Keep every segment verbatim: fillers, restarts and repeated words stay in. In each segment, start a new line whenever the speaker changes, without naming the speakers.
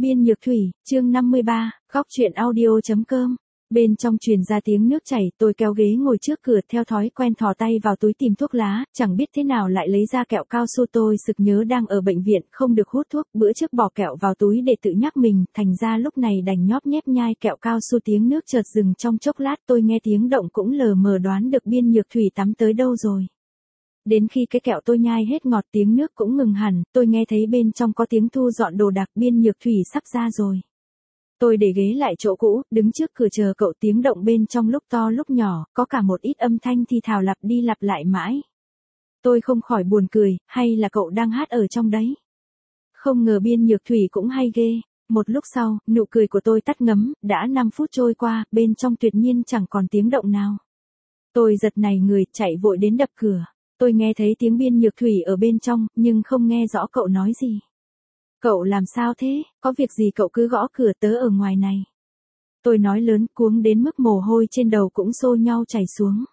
Biên Nhược Thủy, chương năm mươi ba, góc truyện audio.com. Bên trong truyền ra tiếng nước chảy, tôi kéo ghế ngồi trước cửa theo thói quen thò tay vào túi tìm thuốc lá, chẳng biết thế nào lại lấy ra kẹo cao su. Tôi sực nhớ đang ở bệnh viện, không được hút thuốc, bữa trước bỏ kẹo vào túi để tự nhắc mình, thành ra lúc này đành nhóp nhép nhai kẹo cao su. Tiếng nước chợt dừng trong chốc lát, tôi nghe tiếng động cũng lờ mờ đoán được Biên Nhược Thủy tắm tới đâu rồi. Đến khi cái kẹo tôi nhai hết ngọt, tiếng nước cũng ngừng hẳn, tôi nghe thấy bên trong có tiếng thu dọn đồ đạc. Biên Nhược Thủy sắp ra rồi. Tôi để ghế lại chỗ cũ, đứng trước cửa chờ cậu. Tiếng động bên trong lúc to lúc nhỏ, có cả một ít âm thanh thì thào lặp đi lặp lại mãi. Tôi không khỏi buồn cười, hay là cậu đang hát ở trong đấy? Không ngờ Biên Nhược Thủy cũng hay ghê. Một lúc sau, nụ cười của tôi tắt ngấm, đã năm phút trôi qua, bên trong tuyệt nhiên chẳng còn tiếng động nào. Tôi giật nảy người, chạy vội đến đập cửa. Tôi nghe thấy tiếng Biên Nhược Thủy ở bên trong, nhưng không nghe rõ cậu nói gì. Cậu làm sao thế, có việc gì cậu cứ gõ cửa, tớ ở ngoài này. Tôi nói lớn, cuống đến mức mồ hôi trên đầu cũng xô nhau chảy xuống.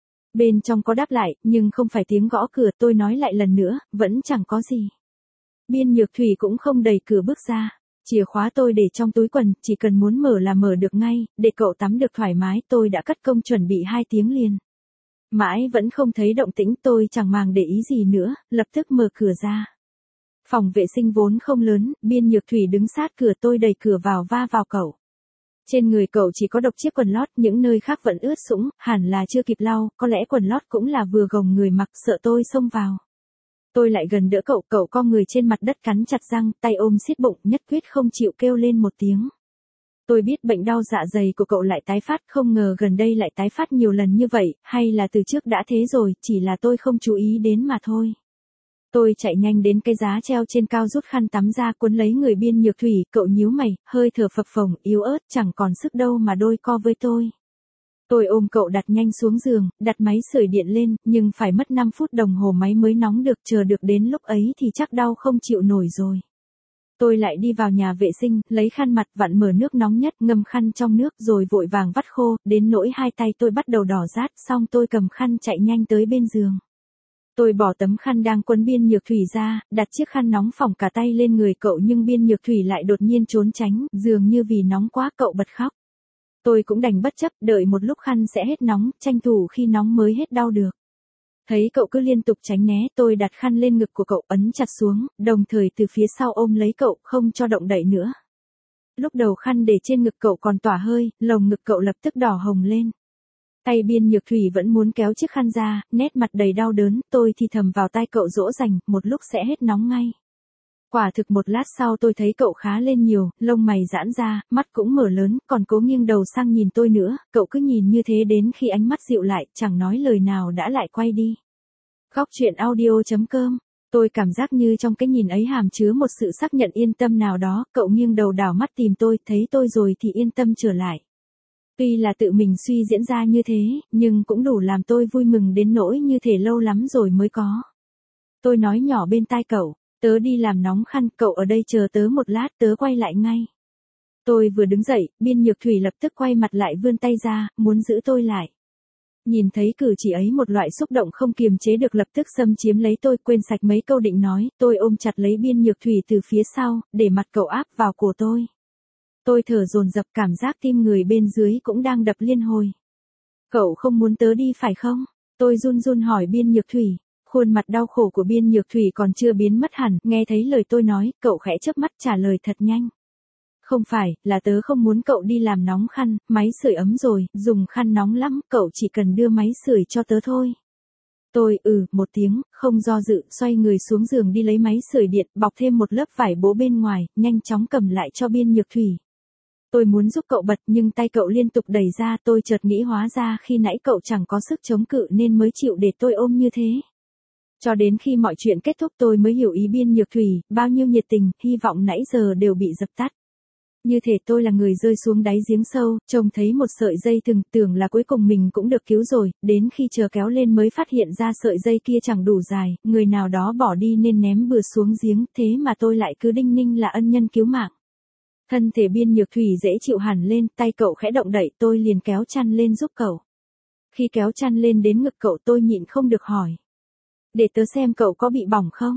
Bên trong có đáp lại, nhưng không phải tiếng gõ cửa. Tôi nói lại lần nữa, vẫn chẳng có gì. Biên Nhược Thủy cũng không đẩy cửa bước ra. Chìa khóa tôi để trong túi quần, chỉ cần muốn mở là mở được ngay, để cậu tắm được thoải mái. Tôi đã cất công chuẩn bị hai tiếng liền. Mãi vẫn không thấy động tĩnh, tôi chẳng màng để ý gì nữa, lập tức mở cửa ra. Phòng vệ sinh vốn không lớn, Biên Nhược Thủy đứng sát cửa. Tôi đẩy cửa vào va vào cậu. Trên người cậu chỉ có độc chiếc quần lót, những nơi khác vẫn ướt sũng, hẳn là chưa kịp lau, có lẽ quần lót cũng là vừa gồng người mặc. Sợ tôi xông vào, tôi lại gần đỡ cậu, cậu co người trên mặt đất cắn chặt răng, tay ôm siết bụng, nhất quyết không chịu kêu lên một tiếng. Tôi biết bệnh đau dạ dày của cậu lại tái phát, không ngờ gần đây lại tái phát nhiều lần như vậy, hay là từ trước đã thế rồi, chỉ là tôi không chú ý đến mà thôi. Tôi chạy nhanh đến cái giá treo trên cao, rút khăn tắm ra cuốn lấy người Biên Nhược Thủy. Cậu nhíu mày, hơi thở phập phồng, yếu ớt, chẳng còn sức đâu mà đôi co với tôi. Tôi ôm cậu đặt nhanh xuống giường, đặt máy sưởi điện lên, nhưng phải mất năm phút đồng hồ máy mới nóng được. Chờ được đến lúc ấy thì chắc đau không chịu nổi rồi. Tôi lại đi vào nhà vệ sinh, lấy khăn mặt, vặn mở nước nóng nhất, ngâm khăn trong nước rồi vội vàng vắt khô, đến nỗi hai tay tôi bắt đầu đỏ rát. Xong tôi cầm khăn chạy nhanh tới bên giường. Tôi bỏ tấm khăn đang quấn Biên Nhược Thủy ra, đặt chiếc khăn nóng phỏng cả tay lên người cậu, nhưng Biên Nhược Thủy lại đột nhiên trốn tránh, dường như vì nóng quá cậu bật khóc. Tôi cũng đành bất chấp, đợi một lúc khăn sẽ hết nóng, tranh thủ khi nóng mới hết đau được. Thấy cậu cứ liên tục tránh né, tôi đặt khăn lên ngực của cậu, ấn chặt xuống, đồng thời từ phía sau ôm lấy cậu, không cho động đậy nữa. Lúc đầu khăn để trên ngực cậu còn tỏa hơi, lồng ngực cậu lập tức đỏ hồng lên. Tay Biên Nhược Thủy vẫn muốn kéo chiếc khăn ra, nét mặt đầy đau đớn. Tôi thì thầm vào tai cậu dỗ dành, một lúc sẽ hết nóng ngay. Quả thực một lát sau tôi thấy cậu khá lên nhiều, lông mày giãn ra, mắt cũng mở lớn, còn cố nghiêng đầu sang nhìn tôi nữa. Cậu cứ nhìn như thế đến khi ánh mắt dịu lại, chẳng nói lời nào đã lại quay đi. Góc truyện audio.com. Tôi cảm giác như trong cái nhìn ấy hàm chứa một sự xác nhận yên tâm nào đó. Cậu nghiêng đầu đảo mắt tìm tôi, thấy tôi rồi thì yên tâm trở lại. Tuy là tự mình suy diễn ra như thế, nhưng cũng đủ làm tôi vui mừng đến nỗi như thể lâu lắm rồi mới có. Tôi nói nhỏ bên tai cậu, tớ đi làm nóng khăn, cậu ở đây chờ tớ một lát, tớ quay lại ngay. Tôi vừa đứng dậy, Biên Nhược Thủy lập tức quay mặt lại vươn tay ra, muốn giữ tôi lại. Nhìn thấy cử chỉ ấy, một loại xúc động không kiềm chế được lập tức xâm chiếm lấy tôi, quên sạch mấy câu định nói. Tôi ôm chặt lấy Biên Nhược Thủy từ phía sau, để mặt cậu áp vào cổ tôi. Tôi thở dồn dập, cảm giác tim người bên dưới cũng đang đập liên hồi. Cậu không muốn tớ đi phải không? Tôi run run hỏi Biên Nhược Thủy. Khuôn mặt đau khổ của Biên Nhược Thủy còn chưa biến mất hẳn, nghe thấy lời tôi nói, cậu khẽ chớp mắt trả lời thật nhanh. Không phải, là tớ không muốn cậu đi làm nóng khăn, máy sưởi ấm rồi, dùng khăn nóng lắm, cậu chỉ cần đưa máy sưởi cho tớ thôi. Tôi ừ một tiếng, không do dự, xoay người xuống giường đi lấy máy sưởi điện, bọc thêm một lớp vải bố bên ngoài, nhanh chóng cầm lại cho Biên Nhược Thủy. Tôi muốn giúp cậu bật, nhưng tay cậu liên tục đẩy ra. Tôi chợt nghĩ hóa ra khi nãy cậu chẳng có sức chống cự nên mới chịu để tôi ôm như thế. Cho đến khi mọi chuyện kết thúc tôi mới hiểu ý Biên Nhược Thủy, bao nhiêu nhiệt tình, hy vọng nãy giờ đều bị dập tắt. Như thể tôi là người rơi xuống đáy giếng sâu, trông thấy một sợi dây thừng, tưởng là cuối cùng mình cũng được cứu rồi, đến khi chờ kéo lên mới phát hiện ra sợi dây kia chẳng đủ dài, người nào đó bỏ đi nên ném bừa xuống giếng, thế mà tôi lại cứ đinh ninh là ân nhân cứu mạng. Thân thể Biên Nhược Thủy dễ chịu hẳn lên, tay cậu khẽ động đậy, tôi liền kéo chăn lên giúp cậu. Khi kéo chăn lên đến ngực cậu tôi nhịn không được hỏi. Để tớ xem cậu có bị bỏng không?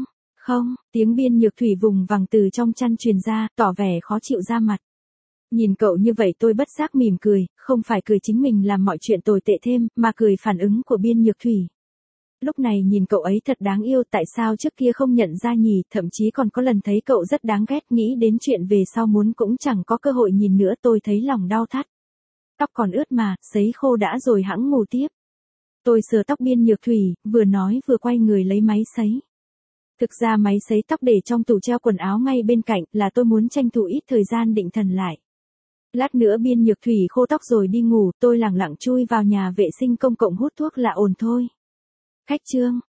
Không, tiếng Biên Nhược Thủy vùng vằng từ trong chăn truyền ra, tỏ vẻ khó chịu ra mặt. Nhìn cậu như vậy tôi bất giác mỉm cười, không phải cười chính mình làm mọi chuyện tồi tệ thêm, mà cười phản ứng của Biên Nhược Thủy. Lúc này nhìn cậu ấy thật đáng yêu, tại sao trước kia không nhận ra nhỉ, thậm chí còn có lần thấy cậu rất đáng ghét, nghĩ đến chuyện về sau muốn cũng chẳng có cơ hội nhìn nữa, tôi thấy lòng đau thắt. Tóc còn ướt mà, sấy khô đã rồi hẵng ngủ tiếp. Tôi sờ tóc Biên Nhược Thủy, vừa nói vừa quay người lấy máy sấy. Thực ra máy sấy tóc để trong tủ treo quần áo ngay bên cạnh, là tôi muốn tranh thủ ít thời gian định thần lại. Lát nữa Biên Nhược Thủy khô tóc rồi đi ngủ, tôi lẳng lặng chui vào nhà vệ sinh công cộng hút thuốc là ổn thôi. Khách Trương,